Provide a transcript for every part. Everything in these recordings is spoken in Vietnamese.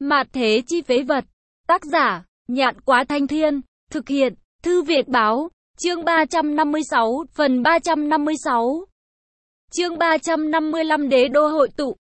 Mạt thế chi phế vật. Tác giả, Nhạn Quá Thanh Thiên. Thực hiện, Thư Việt Báo. Chương 356, phần 356. Chương 355 Đế đô hội tụ.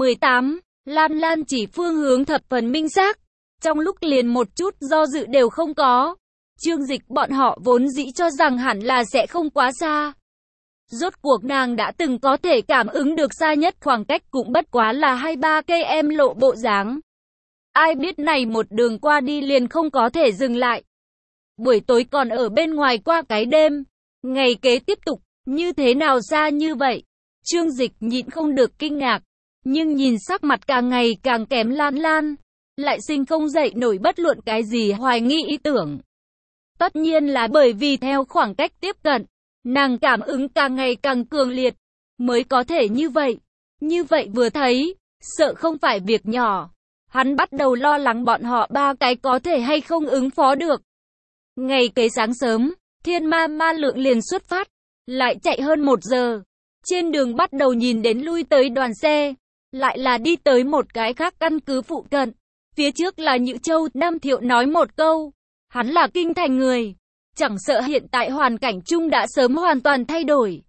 18. Lan Lan chỉ phương hướng thập phần minh xác. Trong lúc liền một chút do dự đều không có. Chương Dịch bọn họ vốn dĩ cho rằng hẳn là sẽ không quá xa. Rốt cuộc nàng đã từng có thể cảm ứng được xa nhất khoảng cách cũng bất quá là 2-3 cây em lộ bộ dáng. Ai biết này một đường qua đi liền không có thể dừng lại. Buổi tối còn ở bên ngoài qua cái đêm. Ngày kế tiếp tục, như thế nào xa như vậy? Chương Dịch nhịn không được kinh ngạc. Nhưng nhìn sắc mặt càng ngày càng kém Lan Lan. Lại sinh không dậy nổi bất luận cái gì hoài nghi ý tưởng. Tất nhiên là bởi vì theo khoảng cách tiếp cận, nàng cảm ứng càng ngày càng cường liệt, mới có thể như vậy. Như vậy vừa thấy, sợ không phải việc nhỏ. Hắn bắt đầu lo lắng bọn họ ba cái có thể hay không ứng phó được. Ngày kế sáng sớm, thiên ma ma lượng liền xuất phát, lại chạy hơn 1 giờ. Trên đường bắt đầu nhìn đến lui tới đoàn xe, lại là đi tới một cái khác căn cứ phụ cận. Phía trước là Nhữ Châu. Nam Thiệu nói một câu, hắn là kinh thành người, chẳng sợ hiện tại hoàn cảnh chung đã sớm hoàn toàn thay đổi.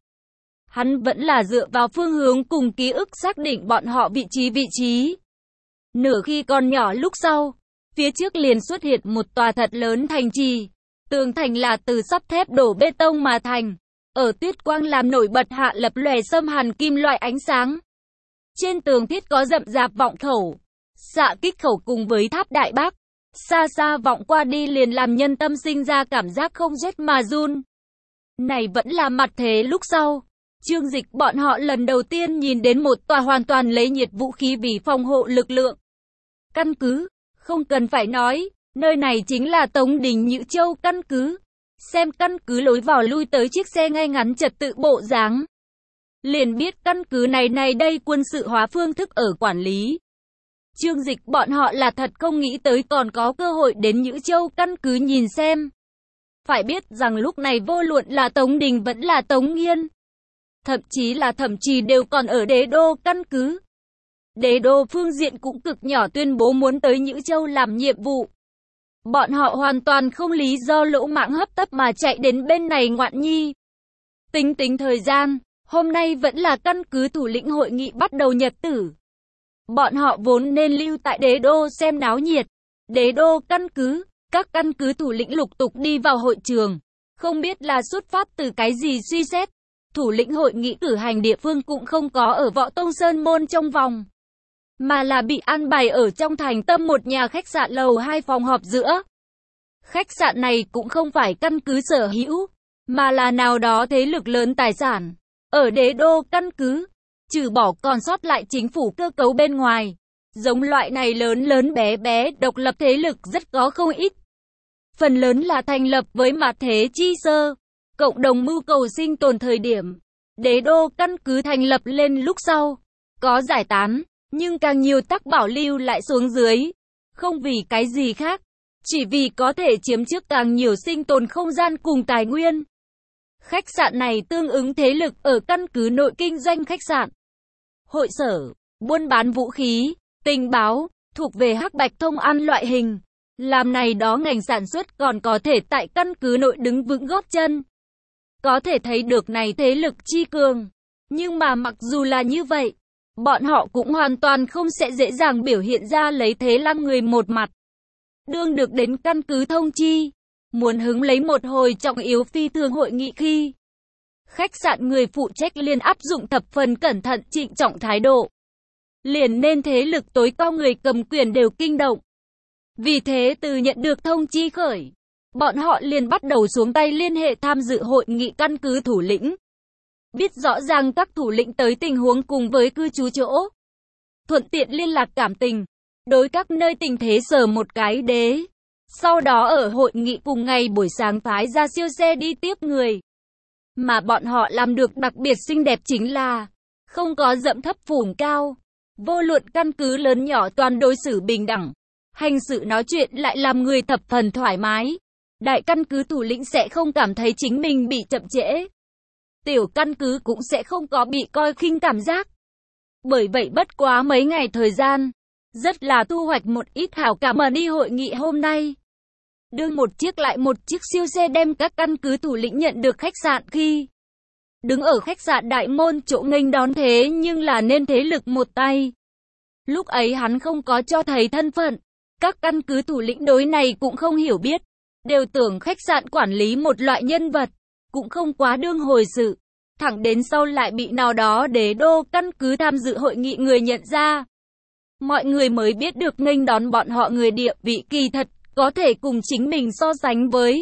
Hắn vẫn là dựa vào phương hướng cùng ký ức xác định bọn họ vị trí. Nửa khi còn nhỏ lúc sau, phía trước liền xuất hiện một tòa thật lớn thành trì. Tường thành là từ sắt thép đổ bê tông mà thành, ở tuyết quang làm nổi bật hạ lập lòe xâm hàn kim loại ánh sáng. Trên tường thiết có rậm rạp vọng khẩu, xạ kích khẩu cùng với tháp Đại Bác. Xa xa vọng qua đi liền làm nhân tâm sinh ra cảm giác không rét mà run. Này vẫn là mặt thế lúc sau. Chương Dịch bọn họ lần đầu tiên nhìn đến một tòa hoàn toàn lấy nhiệt vũ khí vì phòng hộ lực lượng. Căn cứ, không cần phải nói, nơi này chính là Tống Đình Nhữ Châu căn cứ. Xem căn cứ lối vào lui tới chiếc xe ngay ngắn trật tự bộ dáng, liền biết căn cứ này đây quân sự hóa phương thức ở quản lý. Chương Dịch bọn họ là thật không nghĩ tới còn có cơ hội đến Nhữ Châu căn cứ nhìn xem. Phải biết rằng lúc này vô luận là Tống Đình vẫn là Tống Nghiên, thậm chí đều còn ở đế đô căn cứ. Đế đô phương diện cũng cực nhỏ tuyên bố muốn tới Nhữ Châu làm nhiệm vụ. Bọn họ hoàn toàn không lý do lỗ mãng hấp tấp mà chạy đến bên này ngoạn nhi. Tính thời gian, hôm nay vẫn là căn cứ thủ lĩnh hội nghị bắt đầu nhật tử. Bọn họ vốn nên lưu tại đế đô xem náo nhiệt. Đế đô căn cứ, các căn cứ thủ lĩnh lục tục đi vào hội trường. Không biết là xuất phát từ cái gì suy xét. Thủ lĩnh hội nghị cử hành địa phương cũng không có ở Võ Tông Sơn Môn trong vòng, mà là bị an bài ở trong thành tâm một nhà khách sạn lầu 2 phòng họp giữa. Khách sạn này cũng không phải căn cứ sở hữu, mà là nào đó thế lực lớn tài sản. Ở đế đô căn cứ, trừ bỏ còn sót lại chính phủ cơ cấu bên ngoài, giống loại này lớn bé độc lập thế lực rất có không ít. Phần lớn là thành lập với mặt thế chi sơ, cộng đồng mưu cầu sinh tồn thời điểm. Đế đô căn cứ thành lập lên lúc sau, có giải tán, nhưng càng nhiều tắc bảo lưu lại xuống dưới. Không vì cái gì khác, chỉ vì có thể chiếm trước càng nhiều sinh tồn không gian cùng tài nguyên. Khách sạn này tương ứng thế lực ở căn cứ nội kinh doanh khách sạn, hội sở, buôn bán vũ khí, tình báo, thuộc về hắc bạch thông ăn loại hình. Làm này đó ngành sản xuất còn có thể tại căn cứ nội đứng vững gót chân. Có thể thấy được này thế lực chi cường. Nhưng mà mặc dù là như vậy, bọn họ cũng hoàn toàn không sẽ dễ dàng biểu hiện ra lấy thế lăng người một mặt. Đương được đến căn cứ thông chi, muốn hứng lấy một hồi trọng yếu phi thường hội nghị khi, khách sạn người phụ trách liền áp dụng thập phần cẩn thận trịnh trọng thái độ. Liền nên thế lực tối cao người cầm quyền đều kinh động. Vì thế từ nhận được thông chi khởi, bọn họ liền bắt đầu xuống tay liên hệ tham dự hội nghị căn cứ thủ lĩnh. Biết rõ ràng các thủ lĩnh tới tình huống cùng với cư trú chỗ, thuận tiện liên lạc cảm tình, đối các nơi tình thế sở một cái đế. Sau đó ở hội nghị cùng ngày buổi sáng phái ra siêu xe đi tiếp người. Mà bọn họ làm được đặc biệt xinh đẹp chính là không có dẫm thấp phủn cao. Vô luận căn cứ lớn nhỏ toàn đối xử bình đẳng. Hành sự nói chuyện lại làm người thập phần thoải mái. Đại căn cứ thủ lĩnh sẽ không cảm thấy chính mình bị chậm trễ. Tiểu căn cứ cũng sẽ không có bị coi khinh cảm giác. Bởi vậy bất quá mấy ngày thời gian, rất là thu hoạch một ít hảo cảm mà đi hội nghị hôm nay. Đương một chiếc lại một chiếc siêu xe đem các căn cứ thủ lĩnh nhận được khách sạn khi đứng ở khách sạn đại môn chỗ nghênh đón thế nhưng là nên thế lực một tay. Lúc ấy hắn không có cho thấy thân phận, các căn cứ thủ lĩnh đối này cũng không hiểu biết, đều tưởng khách sạn quản lý một loại nhân vật, cũng không quá đương hồi sự. Thẳng đến sau lại bị nào đó đế đô căn cứ tham dự hội nghị người nhận ra. Mọi người mới biết được nghênh đón bọn họ người địa vị kỳ thật, có thể cùng chính mình so sánh với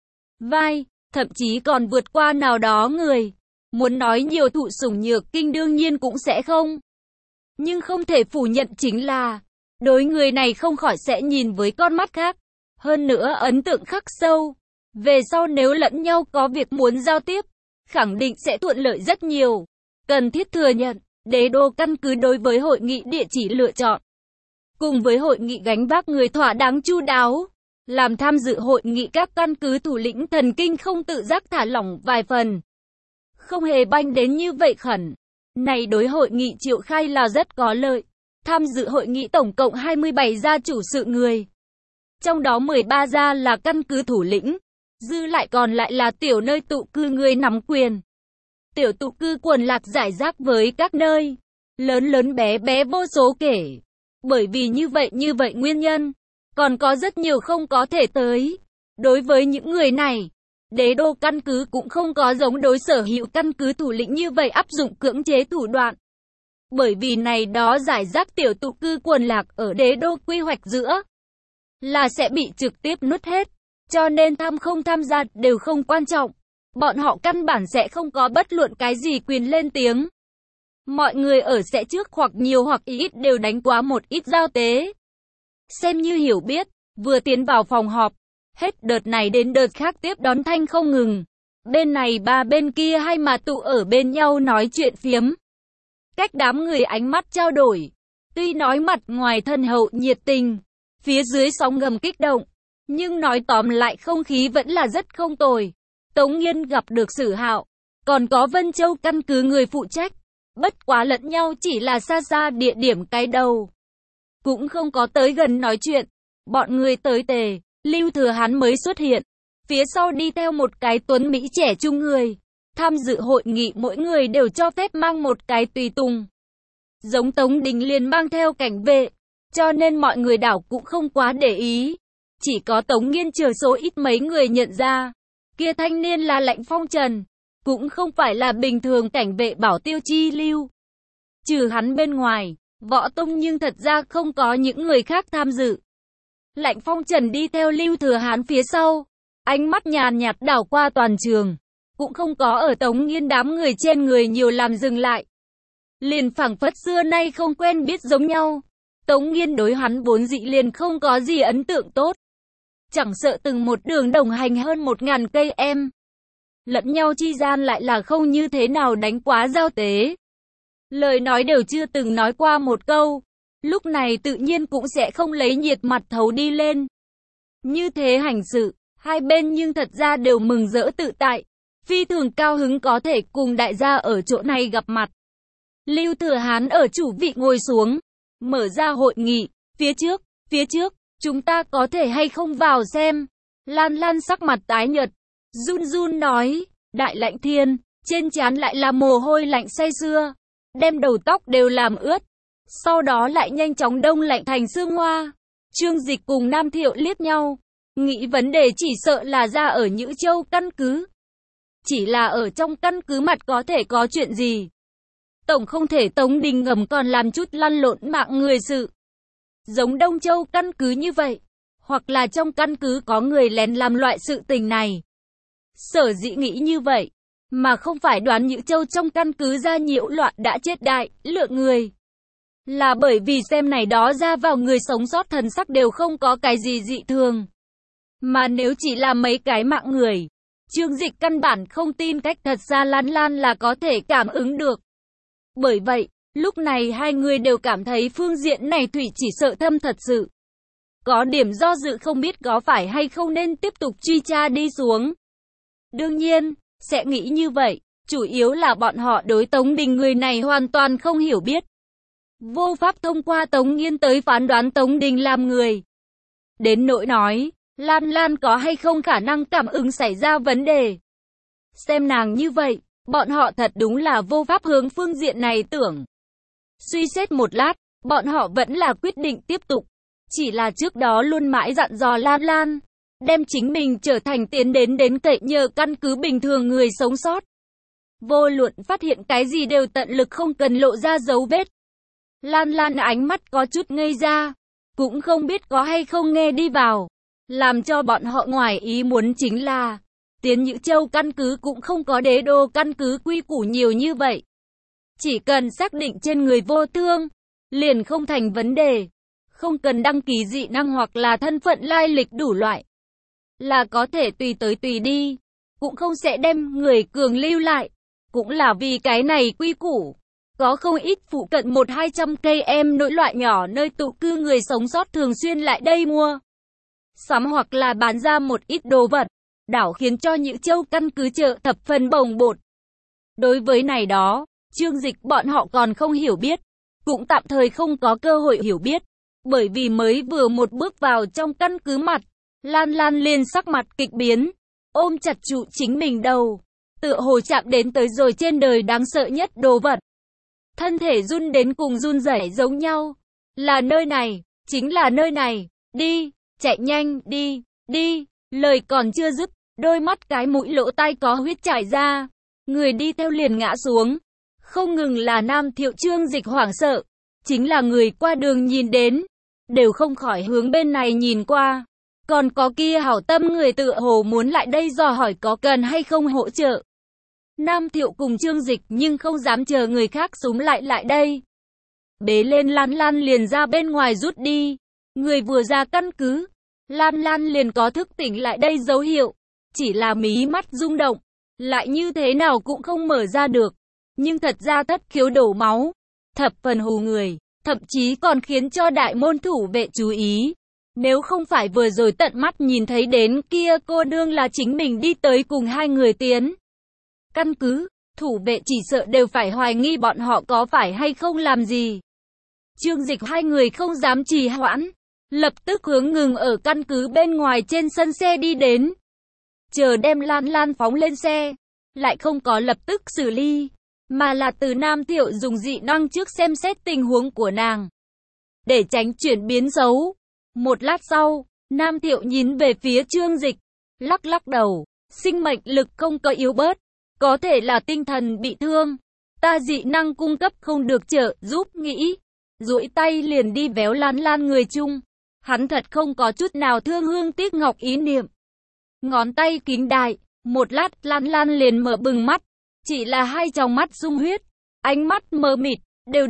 vai, thậm chí còn vượt qua nào đó người. Muốn nói nhiều thụ sủng nhược kinh đương nhiên cũng sẽ không. Nhưng không thể phủ nhận chính là, đối người này không khỏi sẽ nhìn với con mắt khác. Hơn nữa ấn tượng khắc sâu. Về sau nếu lẫn nhau có việc muốn giao tiếp, khẳng định sẽ thuận lợi rất nhiều. Cần thiết thừa nhận, đế đô căn cứ đối với hội nghị địa chỉ lựa chọn, cùng với hội nghị gánh vác người thỏa đáng chu đáo, làm tham dự hội nghị các căn cứ thủ lĩnh thần kinh không tự giác thả lỏng vài phần. Không hề banh đến như vậy khẩn. Này đối hội nghị triệu khai là rất có lợi. Tham dự hội nghị tổng cộng 27 gia chủ sự người. Trong đó 13 gia là căn cứ thủ lĩnh. Dư lại còn lại là tiểu nơi tụ cư người nắm quyền. Tiểu tụ cư quần lạc giải rác với các nơi. Lớn lớn bé bé vô số kể. Bởi vì như vậy nguyên nhân. Còn có rất nhiều không có thể tới. Đối với những người này, đế đô căn cứ cũng không có giống đối sở hữu căn cứ thủ lĩnh như vậy áp dụng cưỡng chế thủ đoạn. Bởi vì này đó giải rác tiểu tụ cư quần lạc ở đế đô quy hoạch giữa là sẽ bị trực tiếp nuốt hết. Cho nên không tham gia đều không quan trọng. Bọn họ căn bản sẽ không có bất luận cái gì quyền lên tiếng. Mọi người ở sẽ trước hoặc nhiều hoặc ít đều đánh quá một ít giao tế. Xem như hiểu biết, vừa tiến vào phòng họp. Hết đợt này đến đợt khác tiếp đón thanh không ngừng. Bên này ba bên kia hai mà tụ ở bên nhau nói chuyện phiếm. Cách đám người ánh mắt trao đổi. Tuy nói mặt ngoài thân hậu nhiệt tình, phía dưới sóng ngầm kích động. Nhưng nói tóm lại không khí vẫn là rất không tồi. Tống Nghiên gặp được Sử Hạo, còn có Vân Châu căn cứ người phụ trách. Bất quá lẫn nhau chỉ là xa xa địa điểm cái đầu. Cũng không có tới gần nói chuyện. Bọn người tới tề, Lưu Thừa Hán mới xuất hiện. Phía sau đi theo một cái tuấn Mỹ trẻ trung người. Tham dự hội nghị mỗi người đều cho phép mang một cái tùy tùng. Giống Tống Đình liền mang theo cảnh vệ. Cho nên mọi người đảo cũng không quá để ý. Chỉ có Tống Nghiên chờ số ít mấy người nhận ra. Kia thanh niên là Lạnh Phong Trần. Cũng không phải là bình thường cảnh vệ bảo tiêu chi lưu. Trừ hắn bên ngoài, Võ Tông nhưng thật ra không có những người khác tham dự. Lạnh Phong Trần đi theo Lưu Thừa Hán phía sau. Ánh mắt nhàn nhạt đảo qua toàn trường. Cũng không có ở Tống Nghiên đám người trên người nhiều làm dừng lại. Liền phảng phất xưa nay không quen biết giống nhau. Tống Nghiên đối hắn vốn dị liền không có gì ấn tượng tốt. Chẳng sợ từng một đường đồng hành hơn 1000 cây em. Lẫn nhau chi gian lại là không như thế nào đánh quá giao tế. Lời nói đều chưa từng nói qua một câu. Lúc này tự nhiên cũng sẽ không lấy nhiệt mặt thấu đi lên. Như thế hành sự, hai bên nhưng thật ra đều mừng rỡ tự tại. Phi thường cao hứng có thể cùng đại gia ở chỗ này gặp mặt. Lưu Thừa Hán ở chủ vị ngồi xuống. Mở ra hội nghị. Phía trước, chúng ta có thể hay không vào xem. Lan Lan sắc mặt tái nhợt. Run run nói. Đại Lạnh Thiên, trên trán lại là mồ hôi lạnh say sưa. Đem đầu tóc đều làm ướt. Sau đó lại nhanh chóng đông lạnh thành sương hoa. Trương Dịch cùng Nam Thiệu liếc nhau. Nghĩ vấn đề chỉ sợ là ra ở Nhữ Châu căn cứ. Chỉ là ở trong căn cứ mặt có thể có chuyện gì. Tổng không thể Tống Đình ngầm còn làm chút lăn lộn mạng người sự. Giống Đông Châu căn cứ như vậy. Hoặc là trong căn cứ có người lén làm loại sự tình này. Sở dĩ nghĩ như vậy. Mà không phải đoán Nhữ Châu trong căn cứ ra nhiễu loạn đã chết đại lượng người. Là bởi vì xem này đó ra vào người sống sót thần sắc đều không có cái gì dị thường. Mà nếu chỉ là mấy cái mạng người, Trương Dịch căn bản không tin cách thật ra Lan Lan là có thể cảm ứng được. Bởi vậy, lúc này hai người đều cảm thấy phương diện này Thủy chỉ sợ thâm thật sự. Có điểm do dự không biết có phải hay không nên tiếp tục truy tra đi xuống. Đương nhiên, sẽ nghĩ như vậy, chủ yếu là bọn họ đối Tống Đình người này hoàn toàn không hiểu biết. vô pháp thông qua Tống Nghiên tới phán đoán Tống Đình làm người. Đến nỗi nói, Lan Lan có hay không khả năng cảm ứng xảy ra vấn đề. Xem nàng như vậy, bọn họ thật đúng là vô pháp hướng phương diện này tưởng. Suy xét một lát, bọn họ vẫn là quyết định tiếp tục. Chỉ là trước đó luôn mãi dặn dò Lan Lan, đem chính mình trở thành tiến đến cậy nhờ căn cứ bình thường người sống sót. Vô luận phát hiện cái gì đều tận lực không cần lộ ra dấu vết. Lan Lan ánh mắt có chút ngây ra, cũng không biết có hay không nghe đi vào. Làm cho bọn họ ngoài ý muốn chính là, Tiến Nhữ Châu căn cứ cũng không có đế đô căn cứ quy củ nhiều như vậy. Chỉ cần xác định trên người vô thương, liền không thành vấn đề. Không cần đăng ký dị năng hoặc là thân phận lai lịch đủ loại. Là có thể tùy tới tùy đi, cũng không sẽ đem người cường lưu lại. Cũng là vì cái này quy củ. Có không ít phụ cận 1-200 cây em nỗi loại nhỏ nơi tụ cư người sống sót thường xuyên lại đây mua sắm hoặc là bán ra một ít đồ vật, đảo khiến cho Nhữ Châu căn cứ chợ thập phần bồng bột. Đối với này đó, Trương Dịch bọn họ còn không hiểu biết, cũng tạm thời không có cơ hội hiểu biết, bởi vì mới vừa một bước vào trong căn cứ mặt, Lan Lan liền sắc mặt kịch biến, ôm chặt trụ chính mình đầu, tựa hồ chạm đến tới rồi trên đời đáng sợ nhất đồ vật. Thân thể run đến cùng run rẩy giống nhau, là nơi này, chính là nơi này, đi, chạy nhanh, đi, đi, lời còn chưa dứt, đôi mắt cái mũi lỗ tai có huyết chảy ra, người đi theo liền ngã xuống. Không ngừng là Nam Thiệu Trương Dịch hoảng sợ, chính là người qua đường nhìn đến, đều không khỏi hướng bên này nhìn qua. Còn có kia hảo tâm người tựa hồ muốn lại đây dò hỏi có cần hay không hỗ trợ. Nam Thiệu cùng Trương Dịch nhưng không dám chờ người khác xúm lại đây. Bế lên Lan Lan liền ra bên ngoài rút đi. Người vừa ra căn cứ, Lan Lan liền có thức tỉnh lại đây dấu hiệu. Chỉ là mí mắt rung động, lại như thế nào cũng không mở ra được. Nhưng thật ra thất khiếu đổ máu, thập phần hù người, thậm chí còn khiến cho đại môn thủ vệ chú ý. Nếu không phải vừa rồi tận mắt nhìn thấy đến kia cô nương là chính mình đi tới cùng hai người tiến căn cứ, thủ vệ chỉ sợ đều phải hoài nghi bọn họ có phải hay không làm gì. Trương Dịch hai người không dám trì hoãn, lập tức hướng ngừng ở căn cứ bên ngoài trên sân xe đi đến. Chờ đem Lan Lan phóng lên xe, lại không có lập tức xử lý, mà là từ Nam Thiệu dùng dị năng trước xem xét tình huống của nàng, để tránh chuyển biến xấu. Một lát sau, Nam Thiệu nhìn về phía Trương Dịch, lắc lắc đầu, sinh mệnh lực không có yếu bớt, có thể là tinh thần bị thương. Ta dị năng cung cấp không được trợ giúp nghĩ, duỗi tay liền đi véo Lan Lan người chung. Hắn thật không có chút nào thương hương tiếc ngọc ý niệm. Ngón tay kính đại, một lát Lan Lan liền mở bừng mắt, chỉ là hai tròng mắt sung huyết, ánh mắt mờ mịt, đều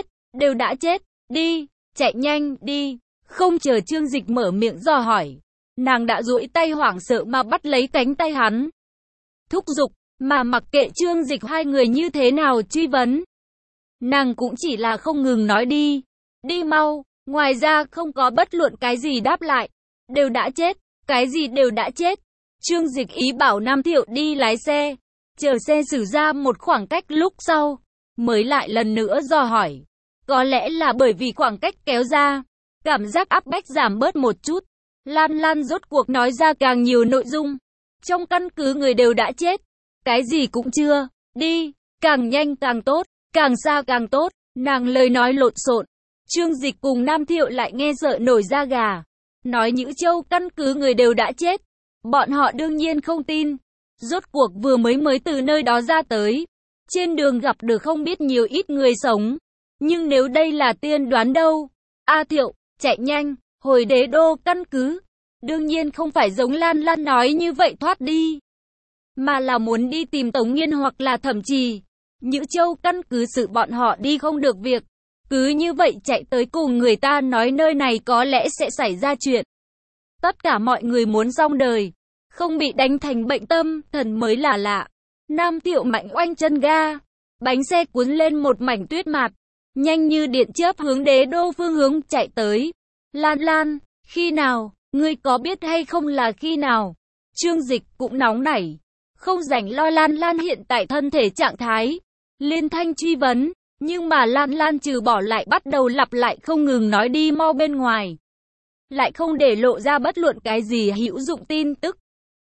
đã chết, đi, chạy nhanh, đi. Không chờ Trương Dịch mở miệng dò hỏi, nàng đã duỗi tay hoảng sợ mà bắt lấy cánh tay hắn. Thúc giục, mà mặc kệ Trương Dịch hai người như thế nào truy vấn. Nàng cũng chỉ là không ngừng nói đi, đi mau, ngoài ra không có bất luận cái gì đáp lại. Đều đã chết, cái gì đều đã chết. Trương Dịch ý bảo Nam Thiệu đi lái xe, chờ xe xử ra một khoảng cách lúc sau, mới lại lần nữa dò hỏi. Có lẽ là bởi vì khoảng cách kéo ra, cảm giác áp bách giảm bớt một chút. Lan Lan rốt cuộc nói ra càng nhiều nội dung. Trong căn cứ người đều đã chết, cái gì cũng chưa, đi, càng nhanh càng tốt, càng xa càng tốt. Nàng lời nói lộn xộn, Trương Dịch cùng Nam Thiệu lại nghe sợ nổi da gà. Nói Nhữ Châu căn cứ người đều đã chết, bọn họ đương nhiên không tin. Rốt cuộc vừa mới từ nơi đó ra tới, trên đường gặp được không biết nhiều ít người sống. Nhưng nếu đây là tiên đoán đâu? A Thiệu, chạy nhanh, hồi đế đô căn cứ. Đương nhiên không phải giống Lan Lan nói như vậy thoát đi, mà là muốn đi tìm Tống Nghiên hoặc là Thẩm Trì. Nhữ Châu căn cứ sự bọn họ đi không được việc. Cứ như vậy chạy tới cùng người ta nói nơi này có lẽ sẽ xảy ra chuyện. Tất cả mọi người muốn xong đời, không bị đánh thành bệnh tâm thần mới là lạ. Nam Thiệu mạnh oanh chân ga, bánh xe cuốn lên một mảnh tuyết mạt, nhanh như điện chớp hướng đế đô phương hướng chạy tới. Lan Lan, khi nào, ngươi có biết hay không là khi nào? Trương Dịch cũng nóng nảy, không rảnh lo Lan Lan hiện tại thân thể trạng thái. Liên thanh truy vấn, Nhưng mà Lan Lan trừ bỏ lại bắt đầu lặp lại không ngừng nói đi mau bên ngoài. Lại không để lộ ra bất luận cái gì hữu dụng tin tức.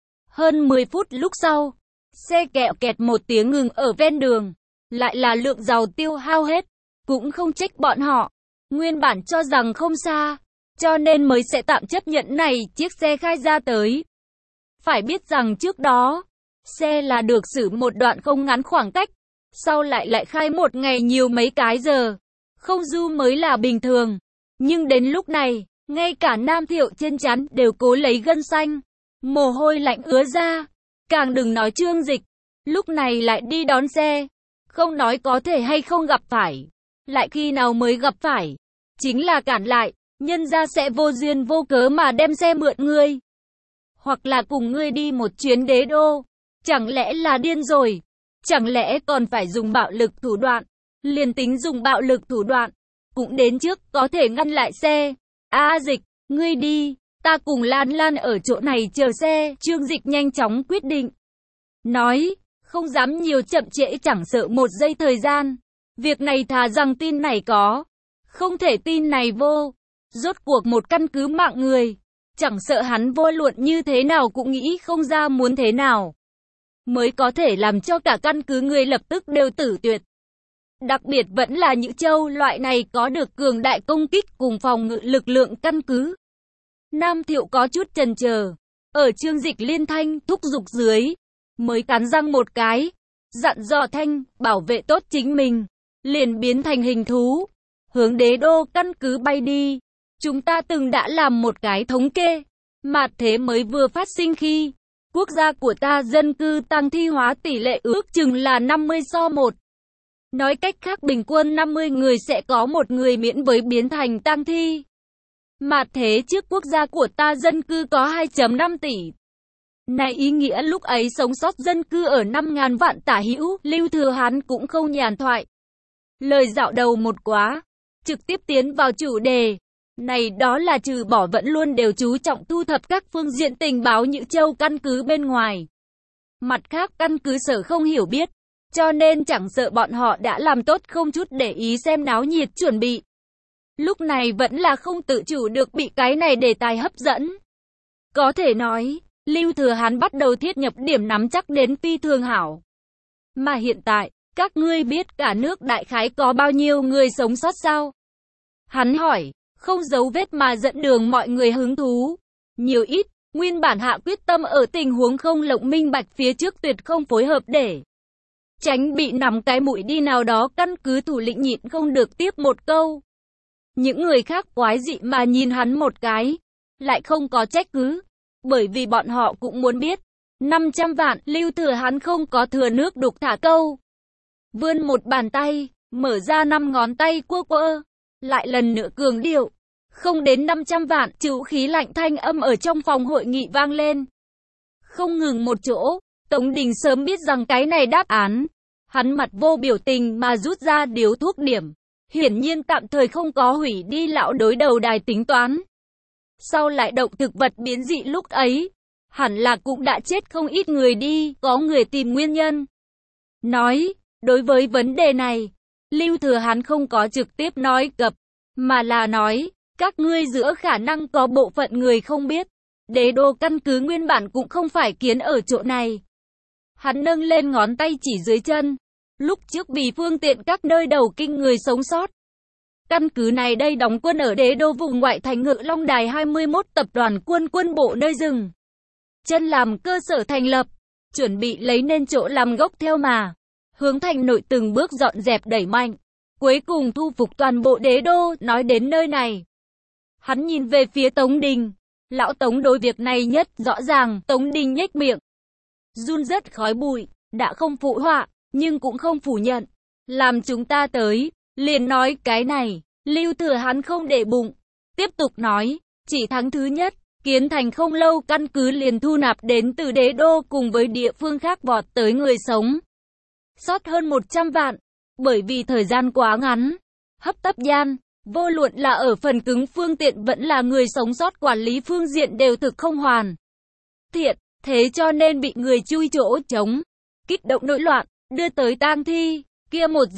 Hơn 10 phút lúc sau, xe kẹo kẹt một tiếng ngừng ở ven đường. Lại là lượng dầu tiêu hao hết. Cũng không trách bọn họ. Nguyên bản cho rằng không xa, cho nên mới sẽ tạm chấp nhận này chiếc xe khai ra tới. Phải biết rằng trước đó, xe là được xử một đoạn không ngắn khoảng cách. Sau lại khai một ngày nhiều mấy cái giờ. Không du mới là bình thường. Nhưng đến lúc này, ngay cả Nam Thiệu trên trán đều cố lấy gân xanh. Mồ hôi lạnh ứa ra. Càng đừng nói Trương Dịch. Lúc này lại đi đón xe. Không nói có thể hay không gặp phải. Lại khi nào mới gặp phải. Chính là cản lại. Nhân ra sẽ vô duyên vô cớ mà đem xe mượn ngươi. Hoặc là cùng ngươi đi một chuyến đế đô. Chẳng lẽ là điên rồi. Chẳng lẽ còn phải dùng bạo lực thủ đoạn. Liền tính dùng bạo lực thủ đoạn. Cũng đến trước có thể ngăn lại xe. Dịch, ngươi đi. Ta cùng Lan Lan ở chỗ này chờ xe. Trương Dịch nhanh chóng quyết định. Nói, không dám nhiều chậm trễ chẳng sợ một giây thời gian. Việc này thà rằng tin này có. Không thể tin này vô. Rốt cuộc một căn cứ mạng người. Chẳng sợ hắn vô luận như thế nào cũng nghĩ không ra muốn thế nào. Mới có thể làm cho cả căn cứ người lập tức đều tử tuyệt. Đặc biệt vẫn là Nhữ Châu loại này có được cường đại công kích cùng phòng ngự lực lượng căn cứ. Nam Thiệu có chút chần chờ. Ở Trương Dịch liên thanh thúc giục dưới. Mới cắn răng một cái. Dặn dò Thanh bảo vệ tốt chính mình. Liền biến thành hình thú. Hướng đế đô căn cứ bay đi. Chúng ta từng đã làm một cái thống kê. Mạt thế mới vừa phát sinh khi. Quốc gia của ta dân cư tăng thi hóa tỷ lệ ước chừng là 50:1. Nói cách khác bình quân 50 người sẽ có một người miễn với biến thành tang thi. Mạt thế trước quốc gia của ta dân cư có 2,5 tỷ. Này ý nghĩa lúc ấy sống sót dân cư ở 5.000 vạn tả hữu, Lưu Thừa Hán cũng không nhàn thoại. Lời dạo đầu một quá, trực tiếp tiến vào chủ đề. Này đó là trừ bỏ vẫn luôn đều chú trọng thu thập các phương diện tình báo Nhữ Châu căn cứ bên ngoài. Mặt khác căn cứ sở không hiểu biết, cho nên chẳng sợ bọn họ đã làm tốt không chút để ý xem náo nhiệt chuẩn bị. Lúc này vẫn là không tự chủ được bị cái này đề tài hấp dẫn. Có thể nói, Lưu Thừa Hán bắt đầu thiết nhập điểm nắm chắc đến phi thường hảo. Mà hiện tại, các ngươi biết cả nước đại khái có bao nhiêu người sống sót sao? Hắn hỏi. Không giấu vết mà dẫn đường mọi người hứng thú. Nhiều ít, nguyên bản hạ quyết tâm ở tình huống không lộng minh bạch phía trước tuyệt không phối hợp để tránh bị nằm cái mũi đi nào đó căn cứ thủ lĩnh nhịn không được tiếp một câu. Những người khác quái dị mà nhìn hắn một cái, lại không có trách cứ, bởi vì bọn họ cũng muốn biết. 500 vạn, Lưu Thừa Hán không có thừa nước đục thả câu. Vươn một bàn tay, mở ra 5 ngón tay quơ quơ. Lại lần nữa cường điệu, không đến 500 vạn, trữ khí lạnh thanh âm ở trong phòng hội nghị vang lên. Không ngừng một chỗ, Tống Đình sớm biết rằng cái này đáp án. Hắn mặt vô biểu tình mà rút ra điếu thuốc điểm. Hiển nhiên tạm thời không có hủy đi lão đối đầu đài tính toán. Sau lại động thực vật biến dị lúc ấy, hẳn là cũng đã chết không ít người đi, có người tìm nguyên nhân. Nói, đối với vấn đề này, Lưu Thừa Hán không có trực tiếp nói cập, mà là nói, các ngươi giữa khả năng có bộ phận người không biết. Đế đô căn cứ nguyên bản cũng không phải kiến ở chỗ này. Hắn nâng lên ngón tay chỉ dưới chân. Lúc trước vì phương tiện các nơi đầu kinh người sống sót. Căn cứ này đây đóng quân ở đế đô vùng ngoại thành Ngự Long Đài 21 tập đoàn quân bộ nơi rừng. Chân làm cơ sở thành lập, chuẩn bị lấy nên chỗ làm gốc theo mà. Hướng thành nội từng bước dọn dẹp đẩy mạnh. Cuối cùng thu phục toàn bộ đế đô, nói đến nơi này. Hắn nhìn về phía Tống Đình. Lão Tống đối việc này nhất rõ ràng, Tống Đình nhếch miệng. Run rất khói bụi, đã không phụ họa, nhưng cũng không phủ nhận. Làm chúng ta tới, liền nói cái này, Lưu Thừa Hán không để bụng. Tiếp tục nói, chỉ tháng thứ nhất, kiến thành không lâu căn cứ liền thu nạp đến từ đế đô cùng với địa phương khác vọt tới người sống. Sót hơn 100 vạn, bởi vì thời gian quá ngắn, hấp tấp gian, vô luận là ở phần cứng phương tiện vẫn là người sống sót quản lý phương diện đều thực không hoàn thiện, thế cho nên bị người chui chỗ trống, kích động nổi loạn, đưa tới tang thi, kia một dịch,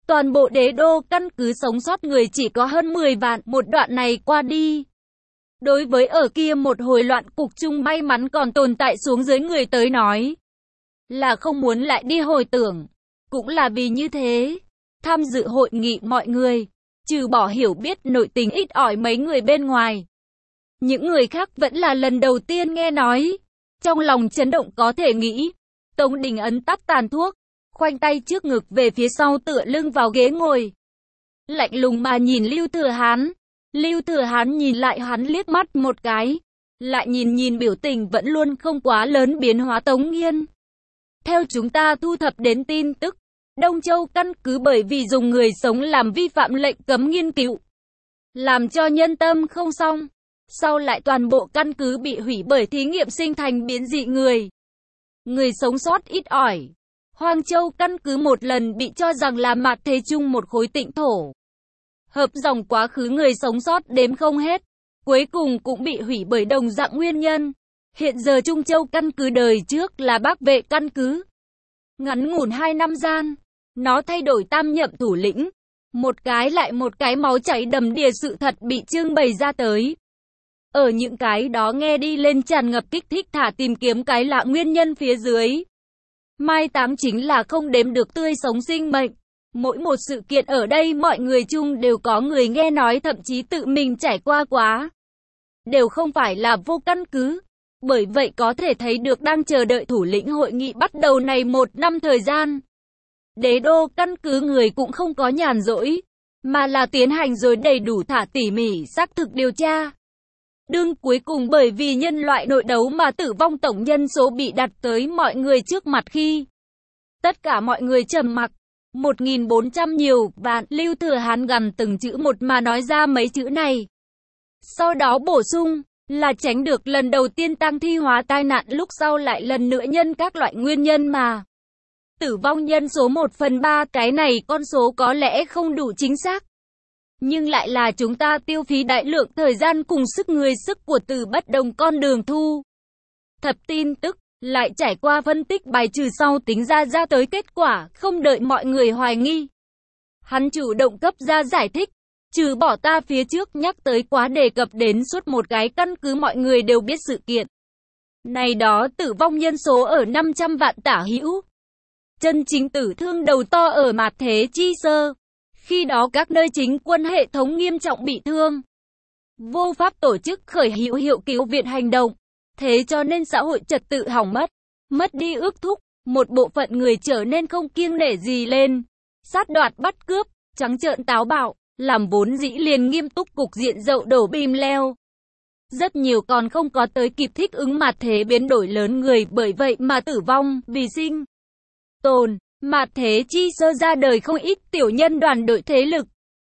Toàn bộ đế đô căn cứ sống sót người chỉ có hơn 10 vạn, một đoạn này qua đi. Đối với ở kia một hồi loạn cục chung may mắn còn tồn tại xuống dưới người tới nói, là không muốn lại đi hồi tưởng. Cũng là vì như thế, tham dự hội nghị mọi người, trừ bỏ hiểu biết nội tình ít ỏi mấy người bên ngoài. Những người khác vẫn là lần đầu tiên nghe nói. Trong lòng chấn động có thể nghĩ. Tống Đình Ấn tắt tàn thuốc, khoanh tay trước ngực về phía sau tựa lưng vào ghế ngồi. Lạnh lùng mà nhìn Lưu Thừa Hán. Lưu Thừa Hán nhìn lại hắn liếc mắt một cái. Lại nhìn biểu tình vẫn luôn không quá lớn biến hóa Tống Nghiên. Theo chúng ta thu thập đến tin tức, Đông Châu căn cứ bởi vì dùng người sống làm vi phạm lệnh cấm nghiên cứu, làm cho nhân tâm không xong. Sau lại toàn bộ căn cứ bị hủy bởi thí nghiệm sinh thành biến dị người. Người sống sót ít ỏi. Hoang Châu căn cứ một lần bị cho rằng là mạt thế chung một khối tịnh thổ. Hợp dòng quá khứ người sống sót đếm không hết. Cuối cùng cũng bị hủy bởi đồng dạng nguyên nhân. Hiện giờ Trung Châu căn cứ đời trước là Bắc Vệ căn cứ. Ngắn ngủn 2 năm gian, nó thay đổi tam nhậm thủ lĩnh. Một cái lại một cái máu chảy đầm đìa sự thật bị trưng bày ra tới. Ở những cái đó nghe đi lên tràn ngập kích thích thả tìm kiếm cái lạ nguyên nhân phía dưới. Mai táng chính là không đếm được tươi sống sinh mệnh. Mỗi một sự kiện ở đây mọi người chung đều có người nghe nói thậm chí tự mình trải qua quá. Đều không phải là vô căn cứ. Bởi vậy có thể thấy được đang chờ đợi thủ lĩnh hội nghị bắt đầu này 1 năm thời gian. Đế đô căn cứ người cũng không có nhàn rỗi, mà là tiến hành rồi đầy đủ thả tỉ mỉ xác thực điều tra. Đương cuối cùng bởi vì nhân loại nội đấu mà tử vong tổng nhân số bị đặt tới mọi người trước mặt khi tất cả mọi người trầm mặc. 1.400 nhiều vạn. Lưu Thừa Hán gằn từng chữ một mà nói ra mấy chữ này. Sau đó bổ sung là tránh được lần đầu tiên tang thi hóa tai nạn, lúc sau lại lần nữa nhân các loại nguyên nhân mà tử vong nhân số 1/3. Cái này con số có lẽ không đủ chính xác, nhưng lại là chúng ta tiêu phí đại lượng thời gian cùng sức người sức của từ bất đồng con đường thu thập tin tức, lại trải qua phân tích bài trừ sau tính ra tới kết quả, không đợi mọi người hoài nghi. Hắn chủ động cấp ra giải thích, trừ bỏ ta phía trước nhắc tới quá đề cập đến suốt một cái căn cứ mọi người đều biết sự kiện. Này đó tử vong nhân số ở 500 vạn tả hữu. Chân chính tử thương đầu to ở mạt thế chi sơ. Khi đó các nơi chính quân hệ thống nghiêm trọng bị thương. Vô pháp tổ chức khởi hữu hiệu cứu viện hành động. Thế cho nên xã hội trật tự hỏng mất. Mất đi ước thúc. Một bộ phận người trở nên không kiêng nể gì lên. Sát đoạt bắt cướp, trắng trợn táo bạo. Làm vốn dĩ liền nghiêm túc cục diện dậu đổ bìm leo. Rất nhiều còn không có tới kịp thích ứng mạt thế biến đổi lớn người, bởi vậy mà tử vong vì sinh tồn. Mạt thế chi sơ ra đời không ít tiểu nhân đoàn đội thế lực.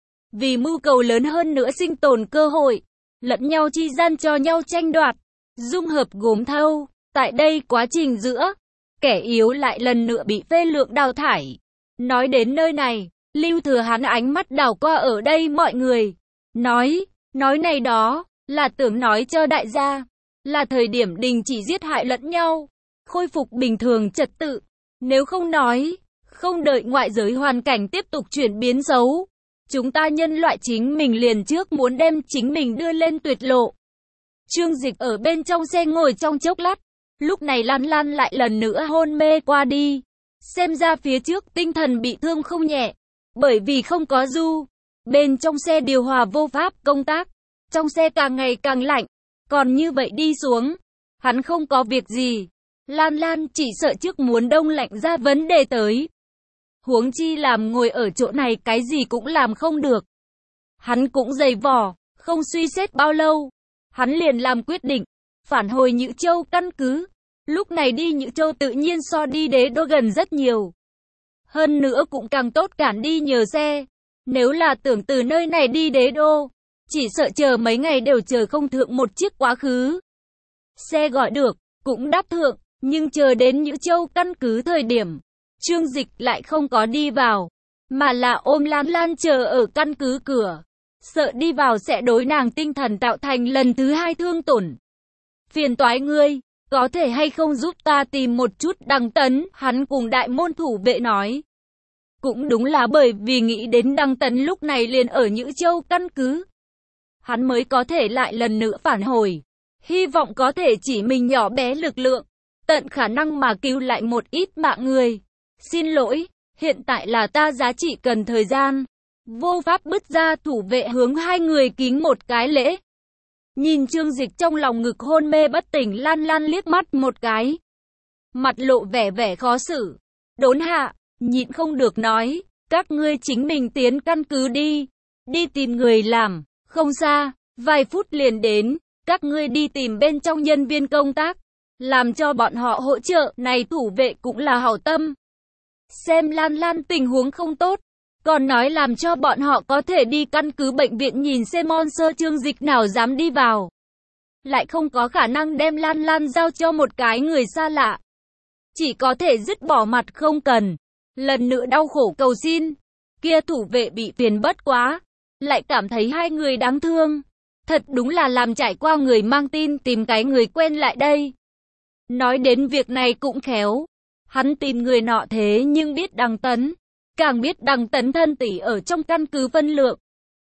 Vì mưu cầu lớn hơn nữa sinh tồn cơ hội, lẫn nhau chi gian cho nhau tranh đoạt, dung hợp gốm thâu. Tại đây quá trình giữa, kẻ yếu lại lần nữa bị phê lượng đào thải. Nói đến nơi này, Lưu Thừa Hán ánh mắt đảo qua ở đây mọi người. Nói này đó, là tưởng nói cho đại gia, là thời điểm đình chỉ giết hại lẫn nhau, khôi phục bình thường trật tự. Nếu không nói, không đợi ngoại giới hoàn cảnh tiếp tục chuyển biến xấu, chúng ta nhân loại chính mình liền trước muốn đem chính mình đưa lên tuyệt lộ. Trương Dịch ở bên trong xe ngồi trong chốc lát, lúc này Lan Lan lại lần nữa hôn mê qua đi. Xem ra phía trước tinh thần bị thương không nhẹ, bởi vì không có du. Bên trong xe điều hòa vô pháp công tác, trong xe càng ngày càng lạnh, còn như vậy đi xuống, hắn không có việc gì. Lan Lan chỉ sợ trước muốn đông lạnh ra vấn đề tới. Huống chi làm ngồi ở chỗ này cái gì cũng làm không được. Hắn cũng dày vò, không suy xét bao lâu. Hắn liền làm quyết định, phản hồi Nhữ Châu căn cứ. Lúc này đi Nhữ Châu tự nhiên so đi Đế Đô gần rất nhiều. Hơn nữa cũng càng tốt cản đi nhờ xe. Nếu là tưởng từ nơi này đi Đế Đô, chỉ sợ chờ mấy ngày đều chờ không thượng một chiếc quá khứ. Xe gọi được, cũng đáp thượng, nhưng chờ đến Nhữ Châu căn cứ thời điểm, Trương Dịch lại không có đi vào, mà là ôm Lan Lan chờ ở căn cứ cửa. Sợ đi vào sẽ đối nàng tinh thần tạo thành lần thứ 2 thương tổn. Phiền toái ngươi, có thể hay không giúp ta tìm một chút Đằng Tấn, hắn cùng đại môn thủ vệ nói. Cũng đúng là bởi vì nghĩ đến Đăng Tấn lúc này liền ở Nhữ Châu căn cứ, hắn mới có thể lại lần nữa phản hồi. Hy vọng có thể chỉ mình nhỏ bé lực lượng, tận khả năng mà cứu lại một ít mạng người. Xin lỗi, hiện tại là ta giá trị cần thời gian. Vô pháp bứt ra, thủ vệ hướng hai người kính một cái lễ. Nhìn Trương Dịch trong lòng ngực hôn mê bất tỉnh Lan Lan liếc mắt một cái. Mặt lộ vẻ khó xử. Đốn hạ, nhịn không được nói, các ngươi chính mình tiến căn cứ đi. Đi tìm người làm, không xa, vài phút liền đến. Các ngươi đi tìm bên trong nhân viên công tác, làm cho bọn họ hỗ trợ. Này thủ vệ cũng là hảo tâm. Xem Lan Lan tình huống không tốt, còn nói làm cho bọn họ có thể đi căn cứ bệnh viện nhìn xem Monster. Trương Dịch nào dám đi vào, lại không có khả năng đem Lan Lan giao cho một cái người xa lạ. Chỉ có thể dứt bỏ mặt không cần. Lần nữa đau khổ cầu xin. Kia thủ vệ bị phiền bất quá, lại cảm thấy hai người đáng thương. Thật đúng là làm trải qua người mang tin tìm cái người quen lại đây. Nói đến việc này cũng khéo. Hắn tìm người nọ thế nhưng biết Đăng Tấn, càng biết Đăng Tấn thân tỷ ở trong căn cứ phân lượng.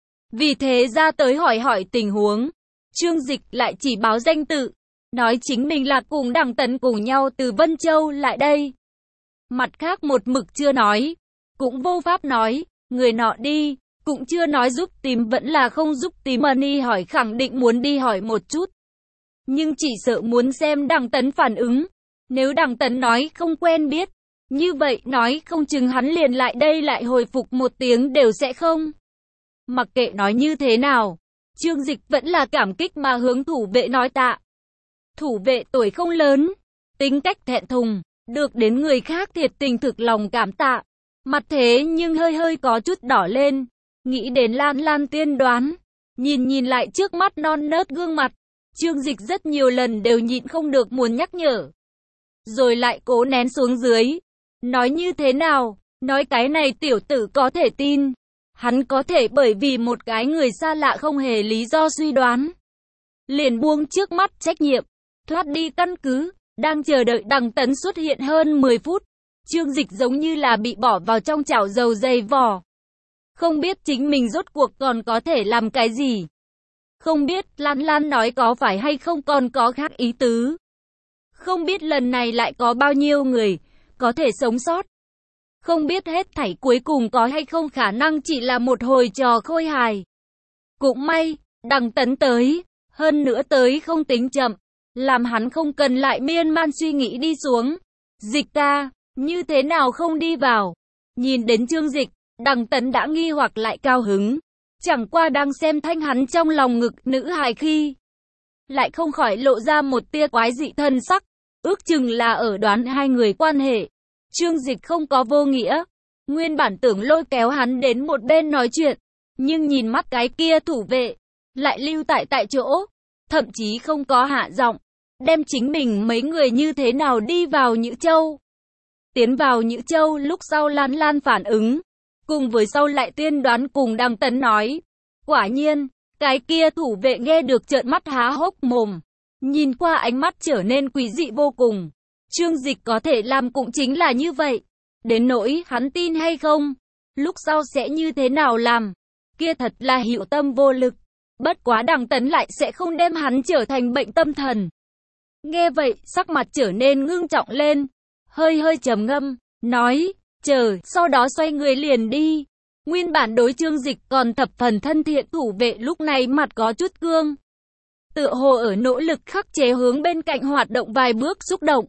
Vì thế ra tới hỏi tình huống. Trương Dịch lại chỉ báo danh tự, nói chính mình là cùng Đăng Tấn cùng nhau từ Vân Châu lại đây. Mặt khác một mực chưa nói, cũng vô pháp nói, người nọ đi, cũng chưa nói giúp tìm vẫn là không giúp tìm. Money hỏi khẳng định muốn đi hỏi một chút, nhưng chỉ sợ muốn xem Đăng Tấn phản ứng. Nếu Đăng Tấn nói không quen biết, như vậy nói không chừng hắn liền lại đây lại hồi phục một tiếng đều sẽ không. Mặc kệ nói như thế nào, Trương Dịch vẫn là cảm kích mà hướng thủ vệ nói tạ. Thủ vệ tuổi không lớn, tính cách thẹn thùng, được đến người khác thiệt tình thực lòng cảm tạ. Mặt thế nhưng hơi có chút đỏ lên, nghĩ đến Lan Lan tiên đoán, nhìn lại trước mắt non nớt gương mặt, Trương Dịch rất nhiều lần đều nhịn không được muốn nhắc nhở. Rồi lại cố nén xuống dưới. Nói như thế nào, nói cái này tiểu tử có thể tin. Hắn có thể bởi vì một cái người xa lạ không hề lý do suy đoán, liền buông trước mắt trách nhiệm, thoát đi căn cứ, đang chờ đợi Đăng Tấn xuất hiện hơn 10 phút. Trương Dịch giống như là bị bỏ vào trong chảo dầu dày vò. Không biết chính mình rốt cuộc còn có thể làm cái gì. Không biết Lan Lan nói có phải hay không còn có khác ý tứ. Không biết lần này lại có bao nhiêu người có thể sống sót. Không biết hết thảy cuối cùng có hay không khả năng chỉ là một hồi trò khôi hài. Cũng may, Đăng Tấn tới, hơn nữa tới không tính chậm, làm hắn không cần lại miên man suy nghĩ đi xuống. Dịch ca, như thế nào không đi vào? Nhìn đến Trương Dịch, Đăng Tấn đã nghi hoặc lại cao hứng. Chẳng qua đang xem thanh hắn trong lòng ngực nữ hài khi, lại không khỏi lộ ra một tia quái dị thân sắc, ước chừng là ở đoán hai người quan hệ. Trương Dịch không có vô nghĩa, nguyên bản tưởng lôi kéo hắn đến một bên nói chuyện, nhưng nhìn mắt cái kia thủ vệ, lại lưu tại chỗ, thậm chí không có hạ giọng, đem chính mình mấy người như thế nào đi vào Nhữ Châu. Tiến vào Nhữ Châu lúc sau Lan Lan phản ứng, cùng với sau lại tiên đoán cùng Đăng Tấn nói. Quả nhiên, cái kia thủ vệ nghe được trợn mắt há hốc mồm, nhìn qua ánh mắt trở nên quỷ dị vô cùng. Trương Dịch có thể làm cũng chính là như vậy. Đến nỗi hắn tin hay không, lúc sau sẽ như thế nào làm, kia thật là hữu tâm vô lực. Bất quá Đăng Tấn lại sẽ không đem hắn trở thành bệnh tâm thần. Nghe vậy, sắc mặt trở nên ngưng trọng lên, hơi trầm ngâm, nói, chờ, sau đó xoay người liền đi. Nguyên bản đối Trương Dịch còn thập phần thân thiện thủ vệ lúc này mặt có chút cương, tựa hồ ở nỗ lực khắc chế hướng bên cạnh hoạt động vài bước xúc động.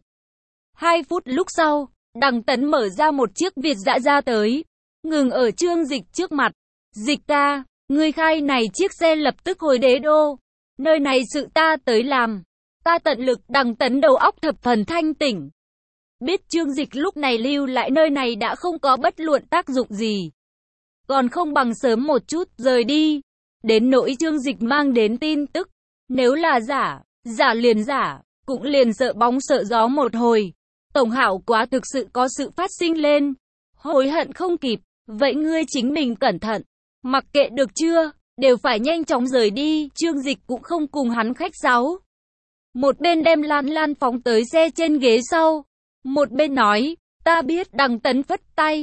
2 phút lúc sau, Đăng Tấn mở ra một chiếc Việt dã ra tới, ngừng ở Trương Dịch trước mặt. Dịch ca, ngươi khai này chiếc xe lập tức hồi đế đô. Nơi này sự ta tới làm. Ta tận lực. Đăng Tấn đầu óc thập phần thanh tỉnh. Biết Trương Dịch lúc này lưu lại nơi này đã không có bất luận tác dụng gì. Còn không bằng sớm một chút rời đi. Đến nỗi Trương Dịch mang đến tin tức. Nếu là giả liền giả, cũng liền sợ bóng sợ gió một hồi. Tổng hảo quá thực sự có sự phát sinh lên. Hối hận không kịp, vậy ngươi chính mình cẩn thận. Mặc kệ được chưa, đều phải nhanh chóng rời đi. Trương Dịch cũng không cùng hắn khách sáo. Một bên đem Lan Lan phóng tới xe trên ghế sau. Một bên nói, ta biết. Đăng Tấn phất tay,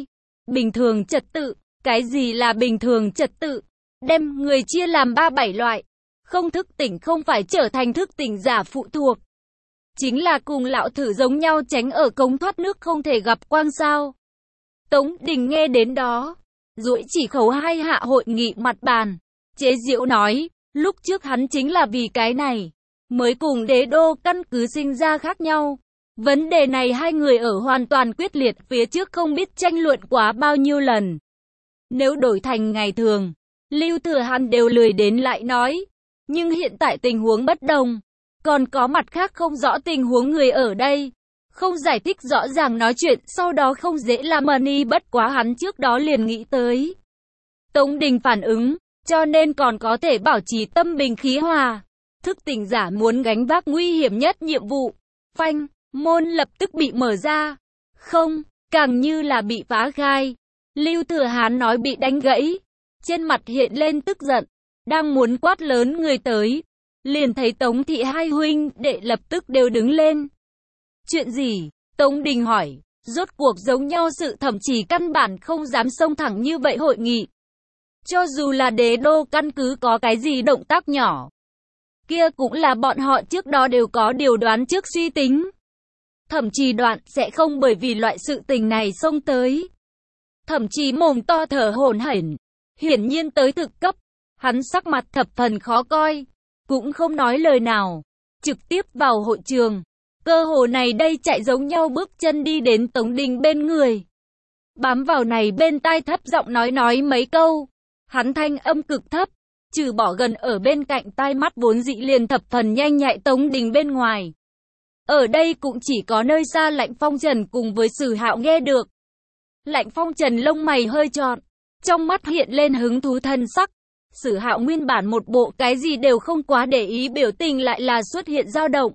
Bình thường trật tự. Cái gì là bình thường trật tự? Đem người chia làm 37 loại. Không thức tỉnh không phải trở thành thức tỉnh giả phụ thuộc. Chính là cùng lão thử giống nhau, tránh ở cống thoát nước không thể gặp quang sao. Tống Đình nghe đến đó, duỗi chỉ khấu hai hạ hội nghị mặt bàn. Chế giễu nói, lúc trước hắn chính là vì cái này, mới cùng Đế Đô căn cứ sinh ra khác nhau. Vấn đề này hai người ở hoàn toàn quyết liệt, phía trước không biết tranh luận quá bao nhiêu lần. Nếu đổi thành ngày thường, Lưu Thừa Hàn đều lười đến lại nói. Nhưng hiện tại tình huống bất đồng. Còn có mặt khác không rõ tình huống người ở đây. Không giải thích rõ ràng nói chuyện, sau đó không dễ làm ơn, bất quá hắn trước đó liền nghĩ tới. Tống Đình phản ứng, cho nên còn có thể bảo trì tâm bình khí hòa. Thức tỉnh giả muốn gánh vác nguy hiểm nhất nhiệm vụ. Phanh, môn lập tức bị mở ra. Không, càng như là bị phá gai. Lưu Thừa Hán nói bị đánh gãy. Trên mặt hiện lên tức giận. Đang muốn quát lớn người tới. Liền thấy Tống Thị hai huynh đệ lập tức đều đứng lên. Chuyện gì? Tống Đình hỏi. Rốt cuộc giống nhau sự, thậm chí căn bản không dám xông thẳng như vậy hội nghị. Cho dù là Đế Đô căn cứ có cái gì động tác nhỏ, kia cũng là bọn họ trước đó đều có điều đoán trước suy tính. Thậm chí đoạn sẽ không bởi vì loại sự tình này xông tới. Thậm chí mồm to thở hổn hển, hiển nhiên tới thực cấp. Hắn sắc mặt thập phần khó coi, cũng không nói lời nào, trực tiếp vào hội trường. Cơ hồ này đây chạy giống nhau bước chân đi đến Tống Đình bên người. Bám vào này bên tai thấp giọng nói mấy câu. Hắn thanh âm cực thấp, trừ bỏ gần ở bên cạnh tai mắt vốn dị liền thập phần nhanh nhạy Tống Đình bên ngoài. Ở đây cũng chỉ có nơi xa Lạnh Phong Trần cùng với Sử Hạo nghe được. Lạnh Phong Trần lông mày hơi trọn, trong mắt hiện lên hứng thú thân sắc. Sử Hạo nguyên bản một bộ cái gì đều không quá để ý biểu tình lại là xuất hiện dao động.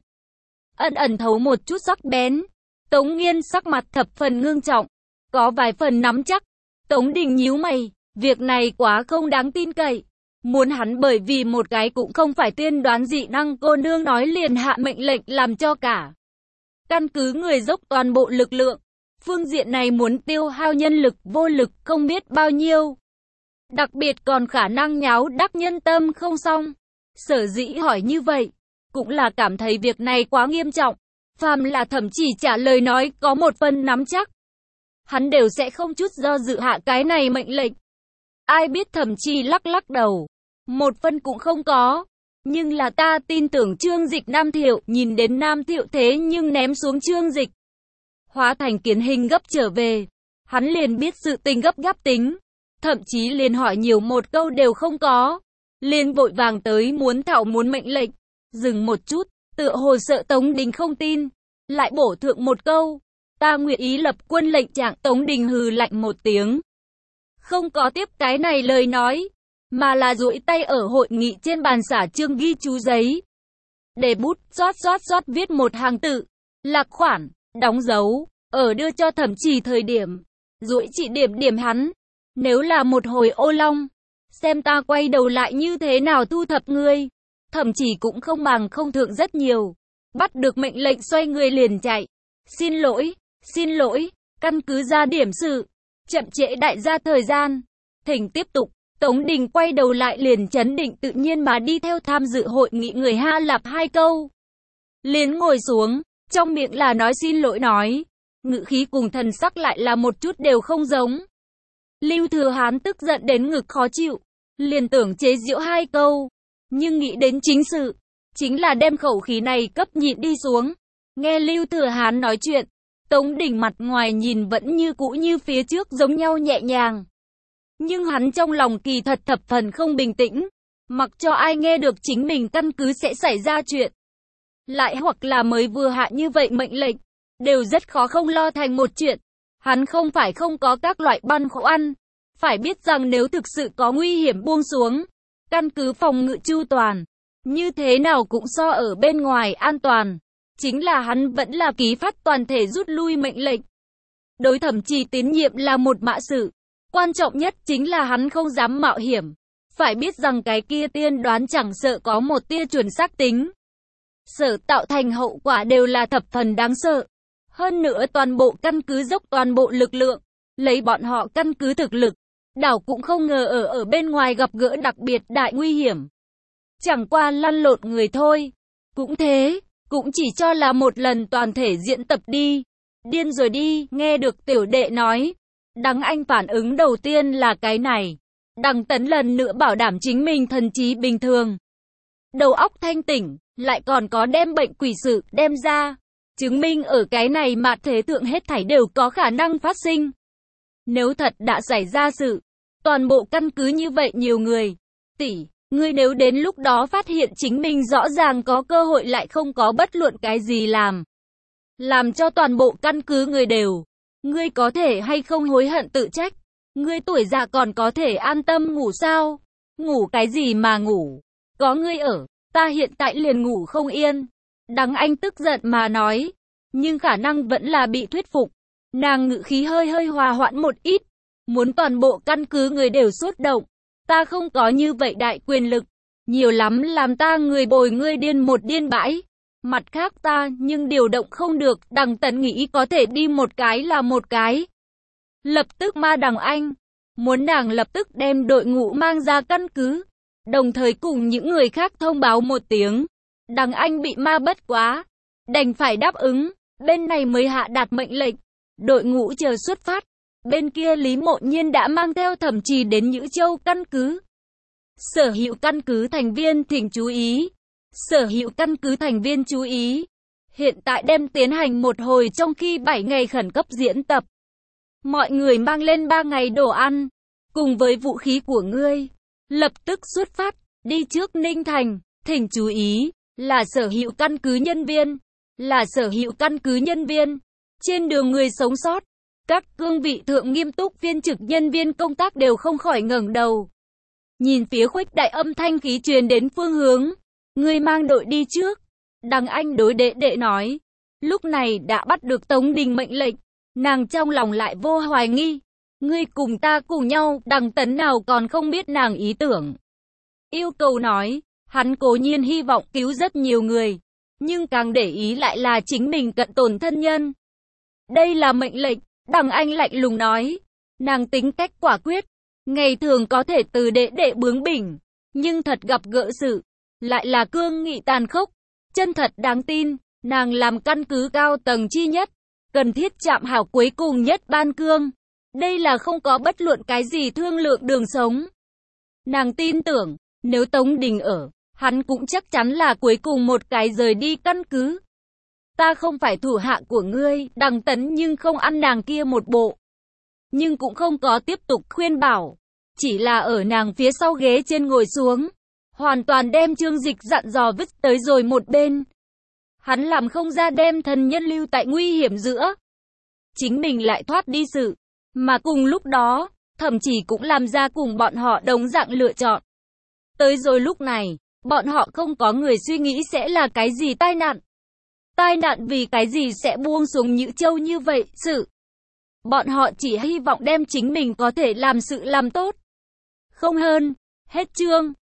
Ẩn thấu một chút sắc bén. Tống Nghiên sắc mặt thập phần ngưng trọng, có vài phần nắm chắc. Tống Đình nhíu mày, việc này quá không đáng tin cậy. Muốn hắn bởi vì một cái cũng không phải tiên đoán dị năng cô nương nói liền hạ mệnh lệnh làm cho cả căn cứ người dốc toàn bộ lực lượng. Phương diện này muốn tiêu hao nhân lực vô lực không biết bao nhiêu. Đặc biệt còn khả năng nháo đắc nhân tâm không xong. Sở dĩ hỏi như vậy, cũng là cảm thấy việc này quá nghiêm trọng. Phàm là thậm chí trả lời nói có một phần nắm chắc, hắn đều sẽ không chút do dự hạ cái này mệnh lệnh. Ai biết thậm chí lắc đầu, một phân cũng không có. Nhưng là ta tin tưởng Trương Dịch Nam Thiệu, nhìn đến Nam Thiệu thế nhưng ném xuống Trương Dịch, hóa thành kiến hình gấp trở về. Hắn liền biết sự tình gấp gáp tính, thậm chí liền hỏi nhiều một câu đều không có. Liền vội vàng tới muốn thảo muốn mệnh lệnh. Dừng một chút, tựa hồ sợ Tống Đình không tin, lại bổ thượng một câu. Ta nguyện ý lập quân lệnh trạng. Tống Đình hừ lạnh một tiếng, không có tiếp cái này lời nói, mà là duỗi tay ở hội nghị trên bàn xả trương ghi chú giấy. Để bút xoát viết một hàng tự, lạc khoản, đóng dấu, ở đưa cho Thẩm Trì thời điểm, duỗi chỉ điểm hắn. Nếu là một hồi ô long, xem ta quay đầu lại như thế nào thu thập ngươi. Thẩm Trì cũng không màng không thượng rất nhiều, bắt được mệnh lệnh xoay người liền chạy. Xin lỗi, căn cứ ra điểm sự, chậm trễ đại gia thời gian, thỉnh tiếp tục. Tống Đình quay đầu lại liền chấn định tự nhiên mà đi theo tham dự hội nghị người ha lạp hai câu. Liền ngồi xuống, trong miệng là nói xin lỗi nói, ngữ khí cùng thần sắc lại là một chút đều không giống. Lưu Thừa Hán tức giận đến ngực khó chịu, liền tưởng chế giễu hai câu, nhưng nghĩ đến chính sự, chính là đem khẩu khí này cấp nhịn đi xuống. Nghe Lưu Thừa Hán nói chuyện, Tống Đình mặt ngoài nhìn vẫn như cũ như phía trước giống nhau nhẹ nhàng. Nhưng hắn trong lòng kỳ thật thập phần không bình tĩnh, mặc cho ai nghe được chính mình căn cứ sẽ xảy ra chuyện. Lại hoặc là mới vừa hạ như vậy mệnh lệnh, đều rất khó không lo thành một chuyện. Hắn không phải không có các loại băn khoăn, phải biết rằng nếu thực sự có nguy hiểm buông xuống, căn cứ phòng ngự chu toàn, như thế nào cũng so ở bên ngoài an toàn. Chính là hắn vẫn là ký phát toàn thể rút lui mệnh lệnh. Đối Thẩm Trì tín nhiệm là một mã sự. Quan trọng nhất chính là hắn không dám mạo hiểm. Phải biết rằng cái kia tiên đoán chẳng sợ có một tia chuẩn xác tính, sở tạo thành hậu quả đều là thập phần đáng sợ. Hơn nữa toàn bộ căn cứ dốc toàn bộ lực lượng, Lấy bọn họ căn cứ thực lực, đảo cũng không ngờ ở bên ngoài gặp gỡ đặc biệt đại nguy hiểm. Chẳng qua lăn lộn người thôi. Cũng thế, cũng chỉ cho là một lần toàn thể diễn tập đi. Điên rồi đi, nghe được tiểu đệ nói. Đằng Anh phản ứng đầu tiên là cái này. Đằng Tấn lần nữa bảo đảm chính mình thần trí bình thường. Đầu óc thanh tỉnh, lại còn có đem bệnh quỷ sự đem ra. Chứng minh ở cái này mà thế thượng hết thảy đều có khả năng phát sinh. Nếu thật đã xảy ra sự, toàn bộ căn cứ như vậy nhiều người. Tỷ, ngươi nếu đến lúc đó phát hiện chính mình rõ ràng có cơ hội lại không có bất luận cái gì làm cho toàn bộ căn cứ người đều. Ngươi có thể hay không hối hận tự trách? Ngươi tuổi già còn có thể an tâm ngủ sao? Ngủ cái gì mà ngủ? Có ngươi ở, ta hiện tại liền ngủ không yên. Đằng Anh tức giận mà nói, nhưng khả năng vẫn là bị thuyết phục. Nàng ngữ khí hơi hòa hoãn một ít, muốn toàn bộ căn cứ người đều xuất động. Ta không có như vậy đại quyền lực, nhiều lắm làm ta người bồi ngươi điên một điên bãi. Mặt khác ta nhưng điều động không được, Đằng Tấn nghĩ có thể đi một cái là một cái. Lập tức ma Đằng Anh, muốn nàng lập tức đem đội ngũ mang ra căn cứ, đồng thời cùng những người khác thông báo một tiếng. Đằng Anh bị ma bất quá, đành phải đáp ứng, bên này mới hạ đạt mệnh lệnh, đội ngũ chờ xuất phát. Bên kia Lý Mộ Nhiên đã mang theo Thẩm Trì đến Nhữ Châu căn cứ. Sở hữu căn cứ thành viên thỉnh chú ý. Sở hữu căn cứ thành viên chú ý. Hiện tại đem tiến hành một hồi trong khi 7 ngày khẩn cấp diễn tập. Mọi người mang lên 3 ngày đồ ăn, cùng với vũ khí của ngươi. Lập tức xuất phát, đi trước Ninh Thành. Thỉnh chú ý, là sở hữu căn cứ nhân viên. Là sở hữu căn cứ nhân viên. Trên đường người sống sót, các cương vị thượng nghiêm túc viên trực nhân viên công tác đều không khỏi ngẩng đầu. Nhìn phía khuếch đại âm thanh khí truyền đến phương hướng. Ngươi mang đội đi trước. Đằng Anh đối đệ đệ nói. Lúc này đã bắt được Tống Đình mệnh lệnh. Nàng trong lòng lại vô hoài nghi. Ngươi cùng ta cùng nhau, Đằng Tấn nào còn không biết nàng ý tưởng. Yêu cầu nói, hắn cố nhiên hy vọng cứu rất nhiều người. Nhưng càng để ý lại là chính mình cận tồn thân nhân. Đây là mệnh lệnh, Đằng Anh lạnh lùng nói. Nàng tính cách quả quyết. Ngày thường có thể từ đệ đệ bướng bỉnh. Nhưng thật gặp gỡ sự, lại là cương nghị tàn khốc. Chân thật đáng tin, nàng làm căn cứ cao tầng chi nhất. Cần thiết chạm hảo cuối cùng nhất ban cương. Đây là không có bất luận cái gì thương lượng đường sống. Nàng tin tưởng, nếu Tống Đình ở, hắn cũng chắc chắn là cuối cùng một cái rời đi căn cứ. Ta không phải thủ hạ của ngươi, Đằng Tấn nhưng không ăn nàng kia một bộ. Nhưng cũng không có tiếp tục khuyên bảo. Chỉ là ở nàng phía sau ghế trên ngồi xuống. Hoàn toàn đem Trương Dịch dặn dò vứt tới rồi một bên. Hắn làm không ra đem thần nhân lưu tại nguy hiểm giữa. Chính mình lại thoát đi sự. Mà cùng lúc đó, thậm chí cũng làm ra cùng bọn họ đồng dạng lựa chọn. Tới rồi lúc này, bọn họ không có người suy nghĩ sẽ là cái gì tai nạn. Tai nạn vì cái gì sẽ buông xuống Nhữ Châu như vậy, sự. Bọn họ chỉ hy vọng đem chính mình có thể làm sự làm tốt. Không hơn, hết chương.